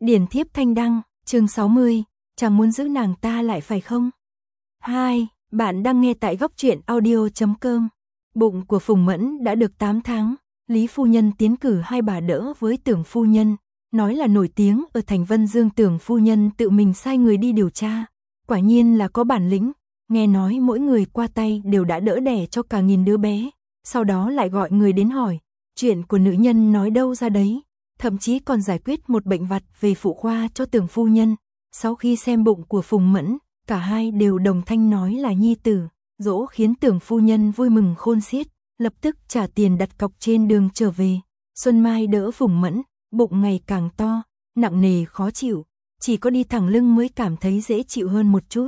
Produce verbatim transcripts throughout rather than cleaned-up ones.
Điển thiếp thanh đăng, chương sáu mươi, chàng muốn giữ nàng ta lại phải không? hai. Bạn đang nghe tại góc truyện audio chấm com. Bụng của Phùng Mẫn đã được tám tháng, Lý phu nhân tiến cử hai bà đỡ với Tưởng phu nhân, nói là nổi tiếng ở thành Vân Dương. Tưởng phu nhân tự mình sai người đi điều tra, quả nhiên là có bản lĩnh, nghe nói mỗi người qua tay đều đã đỡ đẻ cho cả nghìn đứa bé, sau đó lại gọi người đến hỏi, chuyện của nữ nhân nói đâu ra đấy, thậm chí còn giải quyết một bệnh vặt về phụ khoa cho Tưởng phu nhân. Sau khi xem bụng của Phùng Mẫn, cả hai đều đồng thanh nói là nhi tử, dỗ khiến Tưởng phu nhân vui mừng khôn xiết, lập tức trả tiền đặt cọc trên đường trở về. Xuân Mai đỡ Phùng Mẫn, bụng ngày càng to, nặng nề khó chịu, chỉ có đi thẳng lưng mới cảm thấy dễ chịu hơn một chút.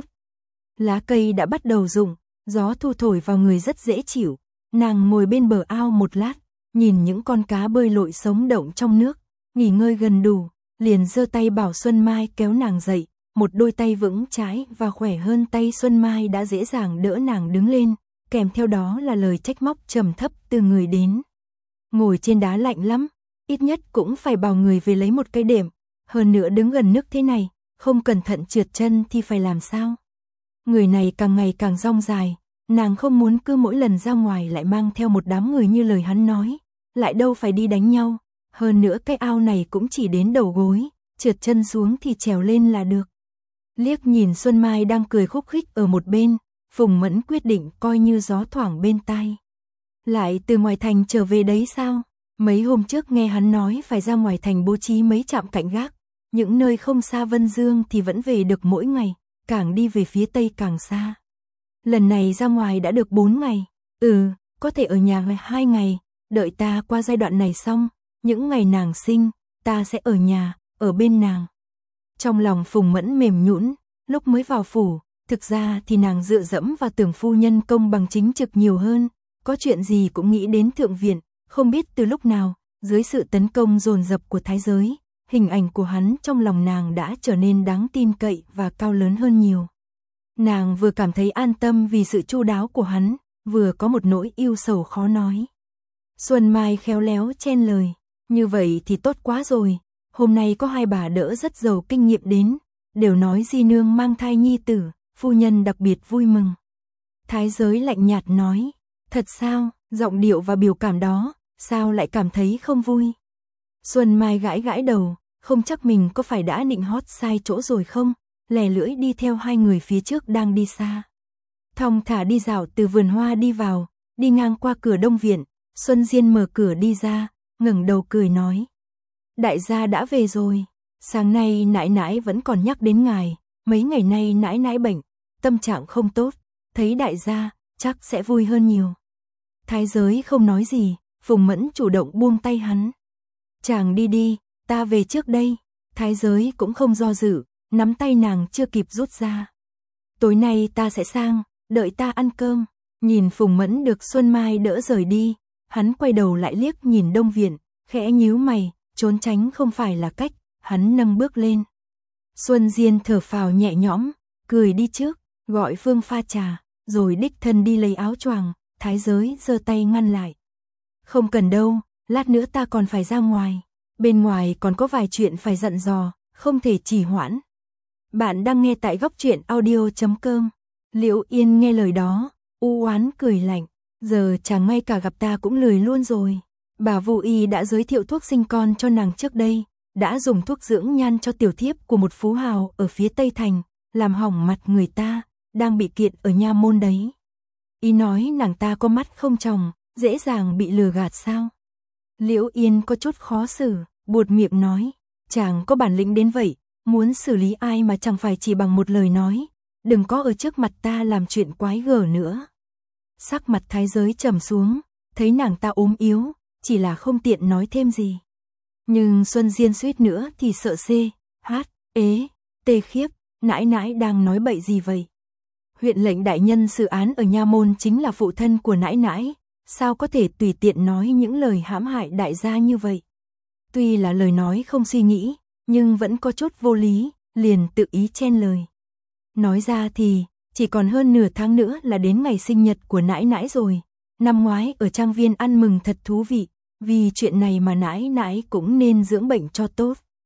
Lá cây đã bắt đầu rụng, gió thu thổi vào người rất dễ chịu, nàng ngồi bên bờ ao một lát, nhìn những con cá bơi lội sống động trong nước, nghỉ ngơi gần đủ, liền giơ tay bảo Xuân Mai kéo nàng dậy, một đôi tay vững chãi và khỏe hơn tay Xuân Mai đã dễ dàng đỡ nàng đứng lên, kèm theo đó là lời trách móc trầm thấp từ người đến. Ngồi trên đá lạnh lắm, ít nhất cũng phải bảo người về lấy một cây đệm, hơn nữa đứng gần nước thế này, không cẩn thận trượt chân thì phải làm sao? Người này càng ngày càng rong dài, nàng không muốn cứ mỗi lần ra ngoài lại mang theo một đám người như lời hắn nói, lại đâu phải đi đánh nhau, hơn nữa cái ao này cũng chỉ đến đầu gối, trượt chân xuống thì trèo lên là được. Liếc nhìn Xuân Mai đang cười khúc khích ở một bên, Phùng Mẫn quyết định coi như gió thoảng bên tai. Lại từ ngoài thành trở về đấy sao? Mấy hôm trước nghe hắn nói phải ra ngoài thành bố trí mấy trạm canh gác, những nơi không xa Vân Dương thì vẫn về được mỗi ngày, càng đi về phía tây càng xa. Lần này ra ngoài đã được bốn ngày, ừ, có thể ở nhà hai ngày, đợi ta qua giai đoạn này xong, những ngày nàng sinh, ta sẽ ở nhà, ở bên nàng. Trong lòng Phùng Mẫn mềm nhũn, lúc mới vào phủ, thực ra thì nàng dựa dẫm vào Tưởng phu nhân công bằng chính trực nhiều hơn, có chuyện gì cũng nghĩ đến thượng viện, không biết từ lúc nào, dưới sự tấn công dồn dập của thái giới, hình ảnh của hắn trong lòng nàng đã trở nên đáng tin cậy và cao lớn hơn nhiều. Nàng vừa cảm thấy an tâm vì sự chu đáo của hắn, vừa có một nỗi ưu sầu khó nói. Xuân Mai khéo léo chen lời, như vậy thì tốt quá rồi, hôm nay có hai bà đỡ rất giàu kinh nghiệm đến, đều nói di nương mang thai nhi tử, phu nhân đặc biệt vui mừng. Thái giới lạnh nhạt nói, thật sao, giọng điệu và biểu cảm đó, sao lại cảm thấy không vui? Xuân Mai gãi gãi đầu, không chắc mình có phải đã nịnh hót sai chỗ rồi không, lè lưỡi đi theo hai người phía trước đang đi xa. Thong thả đi dạo từ vườn hoa đi vào, đi ngang qua cửa Đông Viện, Xuân Diên mở cửa đi ra, ngẩng đầu cười nói. Đại gia đã về rồi, sáng nay nãi nãi vẫn còn nhắc đến ngài, mấy ngày nay nãi nãi bệnh, tâm trạng không tốt, thấy đại gia, chắc sẽ vui hơn nhiều. Thái giới không nói gì, Phùng Mẫn chủ động buông tay hắn. Chàng đi đi, ta về trước đây, thái giới cũng không do dự, nắm tay nàng chưa kịp rút ra. Tối nay ta sẽ sang, đợi ta ăn cơm, nhìn Phùng Mẫn được Xuân Mai đỡ rời đi, hắn quay đầu lại liếc nhìn Đông Viện, khẽ nhíu mày, trốn tránh không phải là cách, hắn nâng bước lên. Xuân Diên thở phào nhẹ nhõm, cười đi trước, gọi Phương pha trà, rồi đích thân đi lấy áo choàng, thái giới giơ tay ngăn lại. Không cần đâu, lát nữa ta còn phải ra ngoài, bên ngoài còn có vài chuyện phải dặn dò, không thể trì hoãn. Bạn đang nghe tại góc truyện audio chấm com. Liễu Yên nghe lời đó, u oán cười lạnh, giờ chẳng ngay cả gặp ta cũng lười luôn rồi. Bà Vu Y đã giới thiệu thuốc sinh con cho nàng trước đây, đã dùng thuốc dưỡng nhan cho tiểu thiếp của một phú hào ở phía Tây Thành, làm hỏng mặt người ta, đang bị kiện ở nha môn đấy. Ý nói nàng ta có mắt không tròng, dễ dàng bị lừa gạt sao? Liễu Yên có chút khó xử, buột miệng nói, chàng có bản lĩnh đến vậy, muốn xử lý ai mà chẳng phải chỉ bằng một lời nói, đừng có ở trước mặt ta làm chuyện quái gở nữa. Sắc mặt thái giới trầm xuống, thấy nàng ta ốm yếu, chỉ là không tiện nói thêm gì. Nhưng Xuân Diên suýt nữa thì sợ xê, hát, ế, tê khiếp, nãi nãi đang nói bậy gì vậy? Huyện lệnh đại nhân xử án ở nha môn chính là phụ thân của nãi nãi, sao có thể tùy tiện nói những lời hãm hại đại gia như vậy? Tuy là lời nói không suy nghĩ, nhưng vẫn có chút vô lý, liền tự ý chen lời. Nói ra thì, chỉ còn hơn nửa tháng nữa là đến ngày sinh nhật của nãi nãi rồi. Năm ngoái ở trang viên ăn mừng thật thú vị, vì chuyện này mà nãi nãi cũng nên dưỡng bệnh cho tốt.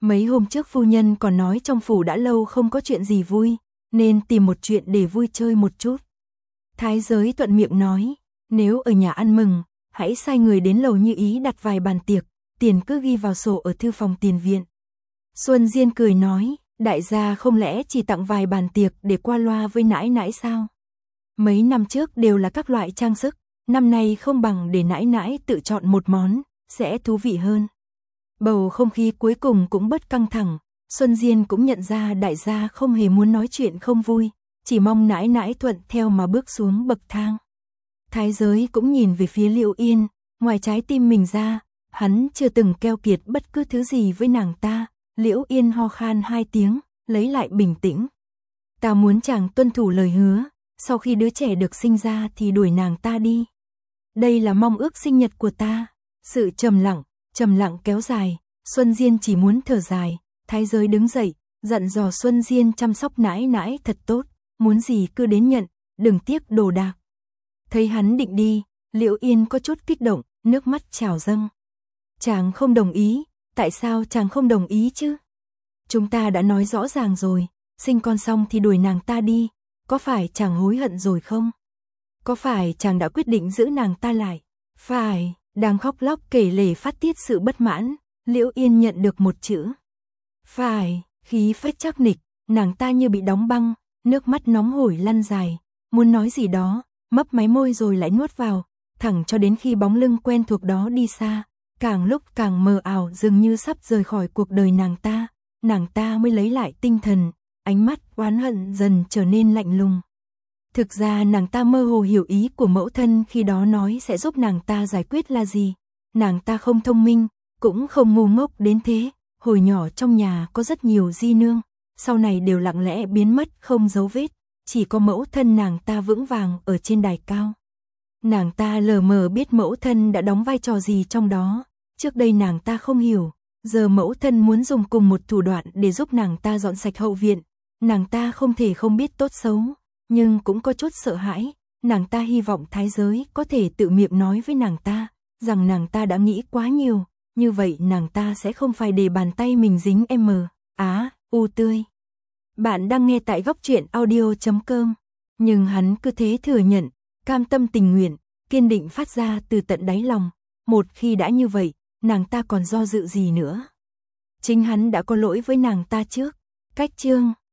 Mấy hôm trước phu nhân còn nói trong phủ đã lâu không có chuyện gì vui, nên tìm một chuyện để vui chơi một chút. Thái giới thuận miệng nói, nếu ở nhà ăn mừng, hãy sai người đến lầu Như Ý đặt vài bàn tiệc, tiền cứ ghi vào sổ ở thư phòng tiền viện. Xuân Diên cười nói, đại gia không lẽ chỉ tặng vài bàn tiệc để qua loa với nãi nãi sao? Mấy năm trước đều là các loại trang sức, năm nay không bằng để nãi nãi tự chọn một món, sẽ thú vị hơn. Bầu không khí cuối cùng cũng bớt căng thẳng, Xuân Diên cũng nhận ra đại gia không hề muốn nói chuyện không vui, chỉ mong nãi nãi thuận theo mà bước xuống bậc thang. Thái giới cũng nhìn về phía Liễu Yên, ngoài trái tim mình ra, hắn chưa từng keo kiệt bất cứ thứ gì với nàng ta. Liễu Yên ho khan hai tiếng, lấy lại bình tĩnh. Ta muốn chàng tuân thủ lời hứa, sau khi đứa trẻ được sinh ra thì đuổi nàng ta đi. Đây là mong ước sinh nhật của ta. Sự trầm lặng, trầm lặng kéo dài, Xuân Diên chỉ muốn thở dài. Thái giới đứng dậy, dặn dò Xuân Diên chăm sóc nãi nãi thật tốt, muốn gì cứ đến nhận, đừng tiếc đồ đạc. Thấy hắn định đi, Liễu Yên có chút kích động, nước mắt trào dâng. Chàng không đồng ý, tại sao chàng không đồng ý chứ? Chúng ta đã nói rõ ràng rồi, sinh con xong thì đuổi nàng ta đi, có phải chàng hối hận rồi không? Có phải chàng đã quyết định giữ nàng ta lại? Phải, đang khóc lóc kể lể phát tiết sự bất mãn, Liễu Yên nhận được một chữ. Phải, khí phách chắc nịch, nàng ta như bị đóng băng, nước mắt nóng hổi lăn dài, muốn nói gì đó, mấp máy môi rồi lại nuốt vào, thẳng cho đến khi bóng lưng quen thuộc đó đi xa, càng lúc càng mờ ảo dường như sắp rời khỏi cuộc đời nàng ta, nàng ta mới lấy lại tinh thần, ánh mắt oán hận dần trở nên lạnh lùng. Thực ra nàng ta mơ hồ hiểu ý của mẫu thân khi đó nói sẽ giúp nàng ta giải quyết là gì, nàng ta không thông minh, cũng không ngu ngốc đến thế, hồi nhỏ trong nhà có rất nhiều di nương, sau này đều lặng lẽ biến mất không dấu vết, chỉ có mẫu thân nàng ta vững vàng ở trên đài cao. Nàng ta lờ mờ biết mẫu thân đã đóng vai trò gì trong đó, trước đây nàng ta không hiểu, giờ mẫu thân muốn dùng cùng một thủ đoạn để giúp nàng ta dọn sạch hậu viện, nàng ta không thể không biết tốt xấu, nhưng cũng có chút sợ hãi, nàng ta hy vọng thái giới có thể tự miệng nói với nàng ta, rằng nàng ta đã nghĩ quá nhiều, như vậy nàng ta sẽ không phải để bàn tay mình dính M, Á, U tươi. Bạn đang nghe tại góc truyện audio chấm com, nhưng hắn cứ thế thừa nhận, cam tâm tình nguyện, kiên định phát ra từ tận đáy lòng, một khi đã như vậy, nàng ta còn do dự gì nữa. Chính hắn đã có lỗi với nàng ta trước. Cách chương